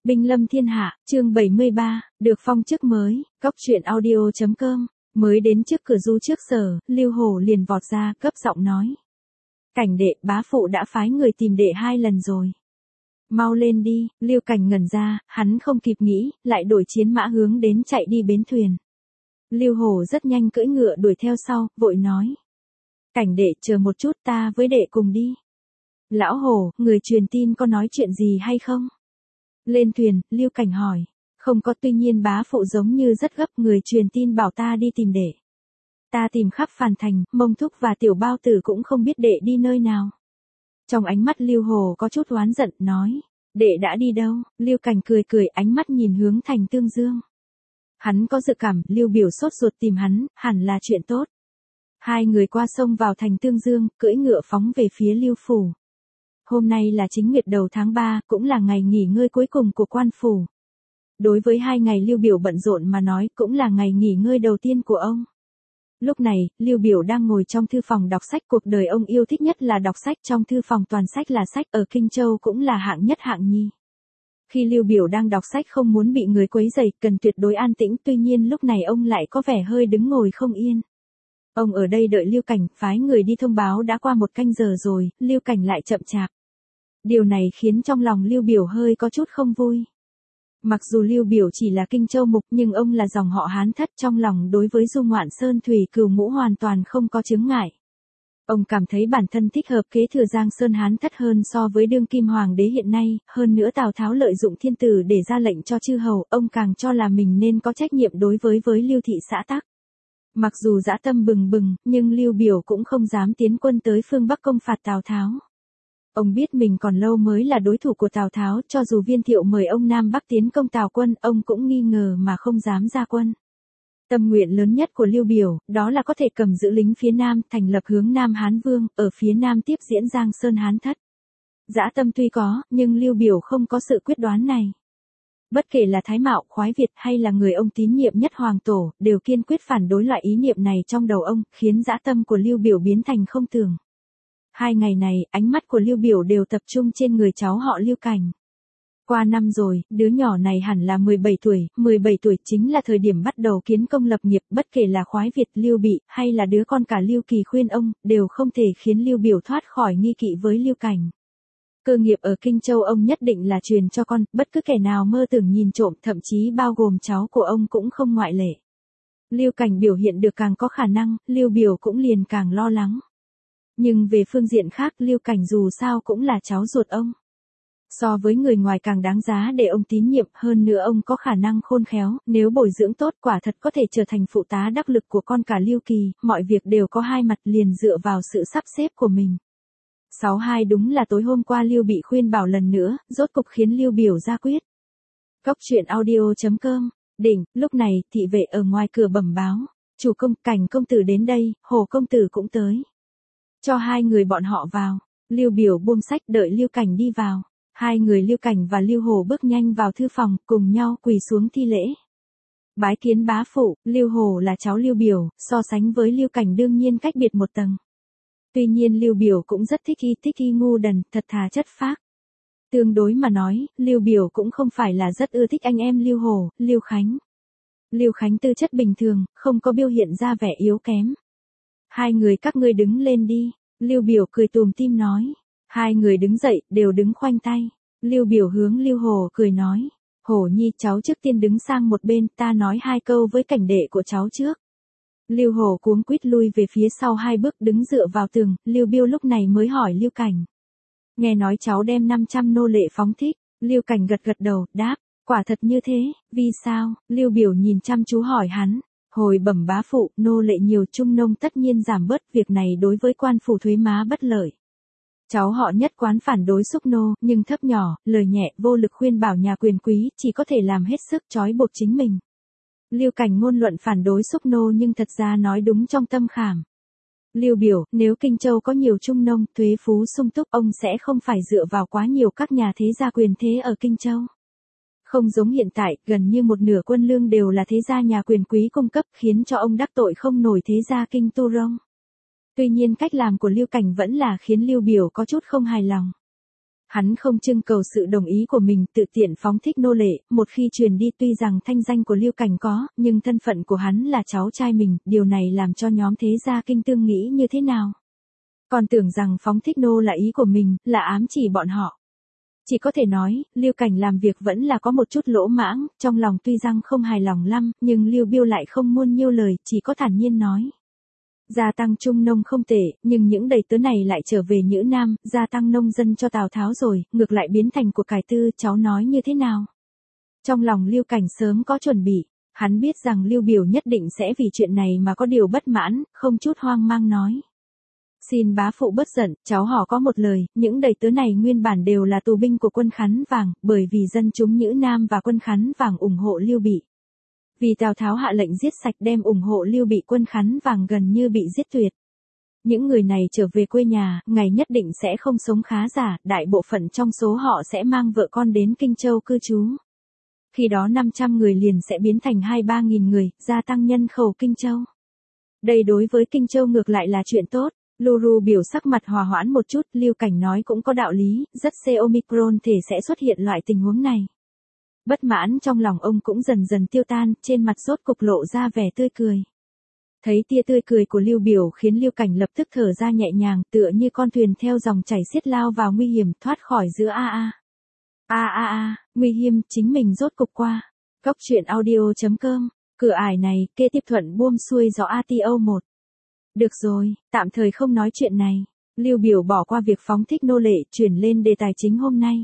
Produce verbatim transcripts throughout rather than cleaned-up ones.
Binh lâm thiên hạ, chương bảy mươi ba, được phong chức mới, cóc truyện audio chấm com, mới đến trước cửa du trước sở, Lưu Hổ liền vọt ra, cấp giọng nói. Cảnh đệ, bá phụ đã phái người tìm đệ hai lần rồi. Mau lên đi, Lưu Cảnh ngẩn ra, hắn không kịp nghĩ, lại đổi chiến mã hướng đến chạy đi bến thuyền. Lưu Hổ rất nhanh cưỡi ngựa đuổi theo sau, vội nói. Cảnh đệ chờ một chút ta với đệ cùng đi. Lão Hổ, người truyền tin có nói chuyện gì hay không? Lên thuyền, Lưu Cảnh hỏi. Không có, tuy nhiên bá phụ giống như rất gấp, người truyền tin bảo ta đi tìm đệ. Ta tìm khắp Phàn Thành, Mông Thúc và Tiểu Bao Tử cũng không biết đệ đi nơi nào. Trong ánh mắt Lưu Hổ có chút oán giận, nói. Đệ đã đi đâu? Lưu Cảnh cười cười, ánh mắt nhìn hướng thành Tương Dương. Hắn có dự cảm, Lưu Biểu sốt ruột tìm hắn, hẳn là chuyện tốt. Hai người qua sông vào thành Tương Dương, cưỡi ngựa phóng về phía Lưu phủ. Hôm nay là chính nguyệt đầu tháng ba, cũng là ngày nghỉ ngơi cuối cùng của quan phủ. Đối với hai ngày Lưu Biểu bận rộn mà nói, cũng là ngày nghỉ ngơi đầu tiên của ông. Lúc này, Lưu Biểu đang ngồi trong thư phòng đọc sách, cuộc đời ông yêu thích nhất là đọc sách, trong thư phòng toàn sách là sách, ở Kinh Châu cũng là hạng nhất hạng nhì. Khi Lưu Biểu đang đọc sách không muốn bị người quấy rầy, cần tuyệt đối an tĩnh, tuy nhiên lúc này ông lại có vẻ hơi đứng ngồi không yên. Ông ở đây đợi Lưu Cảnh, phái người đi thông báo đã qua một canh giờ rồi, Lưu Cảnh lại chậm chạp. Điều này khiến trong lòng Lưu Biểu hơi có chút không vui. Mặc dù Lưu Biểu chỉ là Kinh Châu mục, nhưng ông là dòng họ Hán Thất, trong lòng đối với du ngoạn sơn thủy cửu ngũ hoàn toàn không có chướng ngại. Ông cảm thấy bản thân thích hợp kế thừa Giang Sơn Hán Thất hơn so với đương kim hoàng đế hiện nay, hơn nữa Tào Tháo lợi dụng thiên tử để ra lệnh cho chư hầu, ông càng cho là mình nên có trách nhiệm đối với với Lưu thị xã tắc. Mặc dù dã tâm bừng bừng, nhưng Lưu Biểu cũng không dám tiến quân tới phương Bắc công phạt Tào Tháo. Ông biết mình còn lâu mới là đối thủ của Tào Tháo, cho dù Viên Thiệu mời ông Nam Bắc tiến công Tào quân, ông cũng nghi ngờ mà không dám ra quân. Tâm nguyện lớn nhất của Lưu Biểu, đó là có thể cầm giữ lính phía Nam, thành lập hướng Nam Hán Vương, ở phía Nam tiếp diễn Giang Sơn Hán Thất. Dã tâm tuy có, nhưng Lưu Biểu không có sự quyết đoán này. Bất kể là Thái Mạo, Khoái Việt hay là người ông tín nhiệm nhất Hoàng Tổ, đều kiên quyết phản đối loại ý niệm này trong đầu ông, khiến dã tâm của Lưu Biểu biến thành không tưởng. Hai ngày này, ánh mắt của Lưu Biểu đều tập trung trên người cháu họ Lưu Cảnh. Qua năm rồi, đứa nhỏ này hẳn là mười bảy tuổi, mười bảy tuổi chính là thời điểm bắt đầu kiến công lập nghiệp, bất kể là Khoái Việt, Lưu Bị, hay là đứa con cả Lưu Kỳ khuyên ông, đều không thể khiến Lưu Biểu thoát khỏi nghi kỵ với Lưu Cảnh. Cơ nghiệp ở Kinh Châu ông nhất định là truyền cho con, bất cứ kẻ nào mơ tưởng nhìn trộm, thậm chí bao gồm cháu của ông cũng không ngoại lệ. Lưu Cảnh biểu hiện được càng có khả năng, Lưu Biểu cũng liền càng lo lắng. Nhưng về phương diện khác, Lưu Cảnh dù sao cũng là cháu ruột ông. So với người ngoài càng đáng giá để ông tín nhiệm, hơn nữa ông có khả năng khôn khéo, nếu bồi dưỡng tốt quả thật có thể trở thành phụ tá đắc lực của con cả Lưu Kỳ, mọi việc đều có hai mặt, liền dựa vào sự sắp xếp của mình. sáu hai đúng là tối hôm qua Lưu Bị khuyên bảo lần nữa, rốt cục khiến Lưu Biểu ra quyết. Cóc truyện audio chấm com, đỉnh, lúc này, thị vệ ở ngoài cửa bẩm báo. Chủ công, Cảnh công tử đến đây, Hồ công tử cũng tới. Cho hai người bọn họ vào. Lưu Biểu buông sách đợi Lưu Cảnh đi vào. Hai người Lưu Cảnh và Lưu Hồ bước nhanh vào thư phòng, cùng nhau quỳ xuống thi lễ. Bái kiến bá phụ, Lưu Hồ là cháu Lưu Biểu, so sánh với Lưu Cảnh đương nhiên cách biệt một tầng. Tuy nhiên Lưu Biểu cũng rất thích y thích y ngu đần, thật thà chất phác. Tương đối mà nói, Lưu Biểu cũng không phải là rất ưa thích anh em Lưu Hồ, Lưu Khánh. Lưu Khánh tư chất bình thường, không có biểu hiện ra vẻ yếu kém. Hai người các ngươi đứng lên đi, Lưu Biểu cười tùm tim nói. Hai người đứng dậy, đều đứng khoanh tay. Lưu Biểu hướng Lưu Hồ cười nói. Hồ nhi, cháu trước tiên đứng sang một bên, ta nói hai câu với Cảnh đệ của cháu trước. Lưu Hồ cuống quýt lui về phía sau hai bước đứng dựa vào tường, Lưu Biêu lúc này mới hỏi Lưu Cảnh. Nghe nói cháu đem năm trăm nô lệ phóng thích, Lưu Cảnh gật gật đầu, đáp, quả thật như thế, vì sao? Lưu Biểu nhìn chăm chú hỏi hắn. Hồi bẩm bá phụ, nô lệ nhiều trung nông tất nhiên giảm bớt, việc này đối với quan phủ thuế má bất lợi. Cháu họ nhất quán phản đối xúc nô, nhưng thấp nhỏ, lời nhẹ, vô lực khuyên bảo nhà quyền quý, chỉ có thể làm hết sức trói buộc chính mình. Lưu Cảnh ngôn luận phản đối xúc nô nhưng thật ra nói đúng trong tâm khảm. Lưu Biểu, nếu Kinh Châu có nhiều trung nông, thuế phú sung túc, ông sẽ không phải dựa vào quá nhiều các nhà thế gia quyền thế ở Kinh Châu. Không giống hiện tại, gần như một nửa quân lương đều là thế gia nhà quyền quý cung cấp, khiến cho ông đắc tội không nổi thế gia Kinh Tu Rông. Tuy nhiên cách làm của Lưu Cảnh vẫn là khiến Lưu Biểu có chút không hài lòng. Hắn không trưng cầu sự đồng ý của mình, tự tiện phóng thích nô lệ, một khi truyền đi tuy rằng thanh danh của Lưu Cảnh có, nhưng thân phận của hắn là cháu trai mình, điều này làm cho nhóm thế gia kinh tương nghĩ như thế nào? Còn tưởng rằng phóng thích nô là ý của mình, là ám chỉ bọn họ. Chỉ có thể nói, Lưu Cảnh làm việc vẫn là có một chút lỗ mãng, trong lòng tuy rằng không hài lòng lắm, nhưng Lưu Biêu lại không muôn nhiêu lời, chỉ có thản nhiên nói. Gia tăng trung nông không tệ, nhưng những đầy tớ này lại trở về Nhữ Nam, gia tăng nông dân cho Tào Tháo rồi, ngược lại biến thành của cải tư, cháu nói như thế nào? Trong lòng Lưu Cảnh sớm có chuẩn bị, hắn biết rằng Lưu Biểu nhất định sẽ vì chuyện này mà có điều bất mãn, không chút hoang mang nói. Xin bá phụ bớt giận, cháu họ có một lời, những đầy tớ này nguyên bản đều là tù binh của quân Khánh Vàng, bởi vì dân chúng Nhữ Nam và quân Khánh Vàng ủng hộ Lưu Bị. Vì Tào Tháo hạ lệnh giết sạch đem ủng hộ Lưu Bị, quân Khánh Vàng gần như bị giết tuyệt. Những người này trở về quê nhà, ngày nhất định sẽ không sống khá giả, đại bộ phận trong số họ sẽ mang vợ con đến Kinh Châu cư trú. Khi đó năm trăm người liền sẽ biến thành hai ba nghìn người, gia tăng nhân khẩu Kinh Châu. Đây đối với Kinh Châu ngược lại là chuyện tốt. Luru biểu sắc mặt hòa hoãn một chút, Lưu Cảnh nói cũng có đạo lý, rất xe Omicron thể sẽ xuất hiện loại tình huống này. Bất mãn trong lòng ông cũng dần dần tiêu tan, trên mặt rốt cục lộ ra vẻ tươi cười. Thấy tia tươi cười của Lưu Biểu khiến Lưu Cảnh lập tức thở ra nhẹ nhàng, tựa như con thuyền theo dòng chảy xiết lao vào nguy hiểm, thoát khỏi giữa a a. A a a, nguy hiểm, chính mình rốt cục qua. Cốc truyện audio chấm com, cửa ải này, kê tiếp thuận buông xuôi gió a tê o một. Được rồi, tạm thời không nói chuyện này. Lưu Biểu bỏ qua việc phóng thích nô lệ, chuyển lên đề tài chính hôm nay.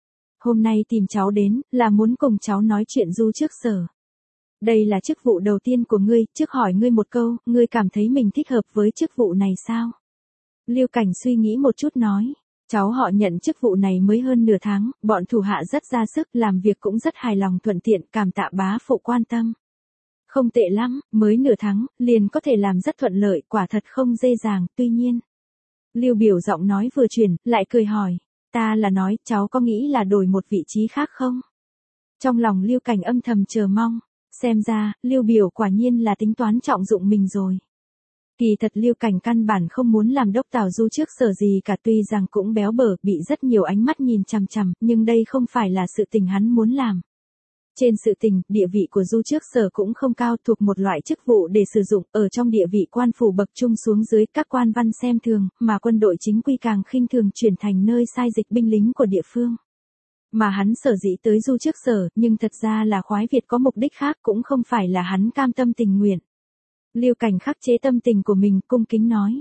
Hôm nay tìm cháu đến, là muốn cùng cháu nói chuyện du trước sở. Đây là chức vụ đầu tiên của ngươi, trước hỏi ngươi một câu, ngươi cảm thấy mình thích hợp với chức vụ này sao? Lưu Cảnh suy nghĩ một chút nói, cháu họ nhận chức vụ này mới hơn nửa tháng, bọn thủ hạ rất ra sức, làm việc cũng rất hài lòng thuận tiện, cảm tạ bá phụ quan tâm. Không tệ lắm, mới nửa tháng, liền có thể làm rất thuận lợi, quả thật không dễ dàng, tuy nhiên. Lưu Biểu giọng nói vừa chuyển, lại cười hỏi, ta là nói, cháu có nghĩ là đổi một vị trí khác không? Trong lòng Lưu Cảnh âm thầm chờ mong, xem ra, Lưu Biểu quả nhiên là tính toán trọng dụng mình rồi. Kỳ thật Lưu Cảnh căn bản không muốn làm đốc Tào Du trước sở gì cả, tuy rằng cũng béo bở, bị rất nhiều ánh mắt nhìn chằm chằm, nhưng đây không phải là sự tình hắn muốn làm. Trên sự tình, địa vị của Du trước sở cũng không cao, thuộc một loại chức vụ để sử dụng, ở trong địa vị quan phủ bậc trung xuống dưới, các quan văn xem thường, mà quân đội chính quy càng khinh thường, chuyển thành nơi sai dịch binh lính của địa phương. Mà hắn sở dĩ tới Du trước sở, nhưng thật ra là khoái Việt có mục đích khác, cũng không phải là hắn cam tâm tình nguyện. Lưu Cảnh khắc chế tâm tình của mình, cung kính nói.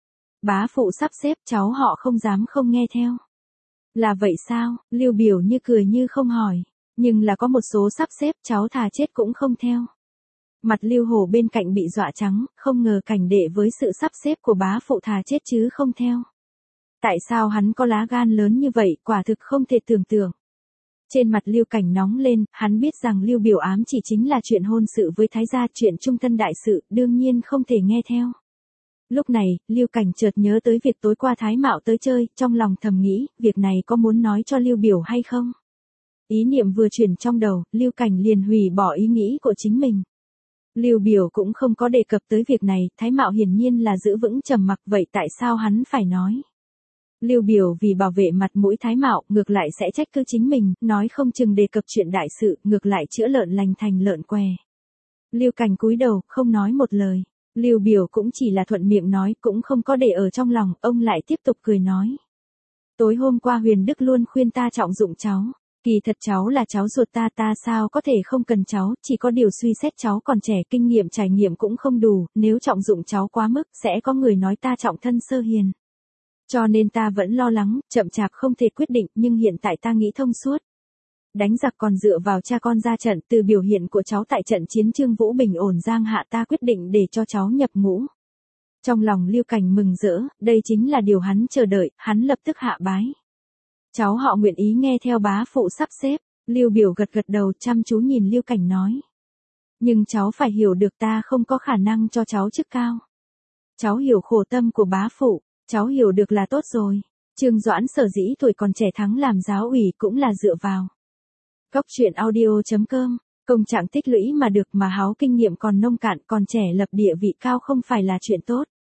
Bá phụ sắp xếp, cháu họ không dám không nghe theo. Là vậy sao? Lưu Biểu như cười như không hỏi. Nhưng là có một số sắp xếp, cháu thà chết cũng không theo. Mặt Lưu Hổ bên cạnh bị dọa trắng, không ngờ Cảnh đệ với sự sắp xếp của bá phụ thà chết chứ không theo. Tại sao hắn có lá gan lớn như vậy, quả thực không thể tưởng tượng. Trên mặt Lưu Cảnh nóng lên, hắn biết rằng Lưu Biểu ám chỉ chính là chuyện hôn sự với Thái gia, chuyện trung thân đại sự, đương nhiên không thể nghe theo. Lúc này, Lưu Cảnh chợt nhớ tới việc tối qua Thái Mạo tới chơi, trong lòng thầm nghĩ, việc này có muốn nói cho Lưu Biểu hay không? Ý niệm vừa chuyển trong đầu, Lưu Cảnh liền hủy bỏ ý nghĩ của chính mình. Lưu Biểu cũng không có đề cập tới việc này, Thái Mạo hiển nhiên là giữ vững trầm mặc, vậy tại sao hắn phải nói? Lưu Biểu vì bảo vệ mặt mũi Thái Mạo, ngược lại sẽ trách cứ chính mình, nói không chừng đề cập chuyện đại sự, ngược lại chữa lợn lành thành lợn què. Lưu Cảnh cúi đầu, không nói một lời. Lưu Biểu cũng chỉ là thuận miệng nói, cũng không có để ở trong lòng, ông lại tiếp tục cười nói. Tối hôm qua Huyền Đức luôn khuyên ta trọng dụng cháu. Kỳ thật cháu là cháu ruột ta, ta sao có thể không cần cháu, chỉ có điều suy xét cháu còn trẻ, kinh nghiệm trải nghiệm cũng không đủ, nếu trọng dụng cháu quá mức, sẽ có người nói ta trọng thân sơ hiền. Cho nên ta vẫn lo lắng, chậm chạp không thể quyết định, nhưng hiện tại ta nghĩ thông suốt. Đánh giặc còn dựa vào cha con ra trận, từ biểu hiện của cháu tại trận chiến Trương Vũ bình ổn Giang Hạ, ta quyết định để cho cháu nhập ngũ. Trong lòng Lưu Cảnh mừng rỡ, đây chính là điều hắn chờ đợi, hắn lập tức hạ bái. Cháu họ nguyện ý nghe theo bá phụ sắp xếp. Lưu Biểu gật gật đầu, chăm chú nhìn Lưu Cảnh nói. Nhưng cháu phải hiểu được ta không có khả năng cho cháu chức cao. Cháu hiểu khổ tâm của bá phụ, cháu hiểu được là tốt rồi. Trương Doãn sở dĩ tuổi còn trẻ thắng làm giáo ủy cũng là dựa vào. Cốc truyện audio chấm com, công trạng tích lũy mà được, mà háo kinh nghiệm còn nông cạn, còn trẻ lập địa vị cao không phải là chuyện tốt.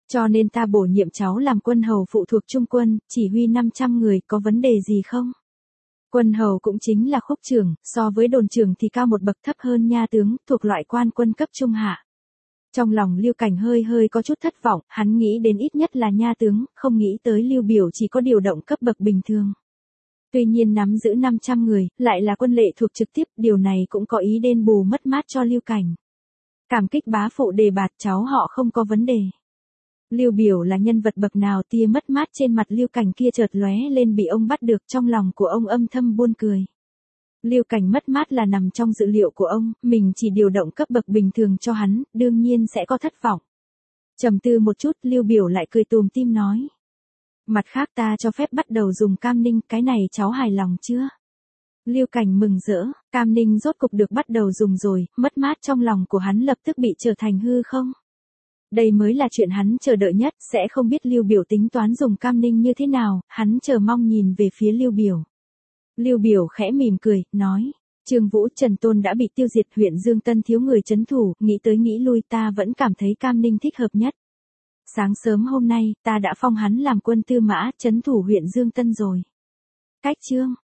Cho nên ta bổ nhiệm cháu làm quân hầu phụ thuộc trung quân, chỉ huy năm trăm người, có vấn đề gì không? Quân hầu cũng chính là khúc trưởng, so với đồn trưởng thì cao một bậc thấp hơn nha tướng, thuộc loại quan quân cấp trung hạ. Trong lòng Lưu Cảnh hơi hơi có chút thất vọng, hắn nghĩ đến ít nhất là nha tướng, không nghĩ tới Lưu Biểu chỉ có điều động cấp bậc bình thường. Tuy nhiên nắm giữ năm trăm người, lại là quân lệ thuộc trực tiếp, điều này cũng có ý đền bù mất mát cho Lưu Cảnh. Cảm kích bá phụ đề bạt, cháu họ không có vấn đề. Lưu Biểu là nhân vật bậc nào, tia mất mát trên mặt Lưu Cảnh kia chợt lóe lên, bị ông bắt được, trong lòng của ông âm thầm buồn cười. Lưu Cảnh mất mát là nằm trong dự liệu của ông, mình chỉ điều động cấp bậc bình thường cho hắn, đương nhiên sẽ có thất vọng. Trầm tư một chút, Lưu Biểu lại cười tùm tim nói. Mặt khác ta cho phép bắt đầu dùng cam ninh, cái này cháu hài lòng chưa? Lưu Cảnh mừng rỡ, cam ninh rốt cục được bắt đầu dùng rồi, mất mát trong lòng của hắn lập tức bị trở thành hư không? Đây mới là chuyện hắn chờ đợi nhất, sẽ không biết Lưu Biểu tính toán dùng cam ninh như thế nào, hắn chờ mong nhìn về phía Lưu Biểu. Lưu Biểu khẽ mỉm cười, nói, Trương Vũ, Trần Tôn đã bị tiêu diệt, huyện Dương Tân thiếu người trấn thủ, nghĩ tới nghĩ lui ta vẫn cảm thấy cam ninh thích hợp nhất. Sáng sớm hôm nay, ta đã phong hắn làm quân tư mã, trấn thủ huyện Dương Tân rồi. Cách chương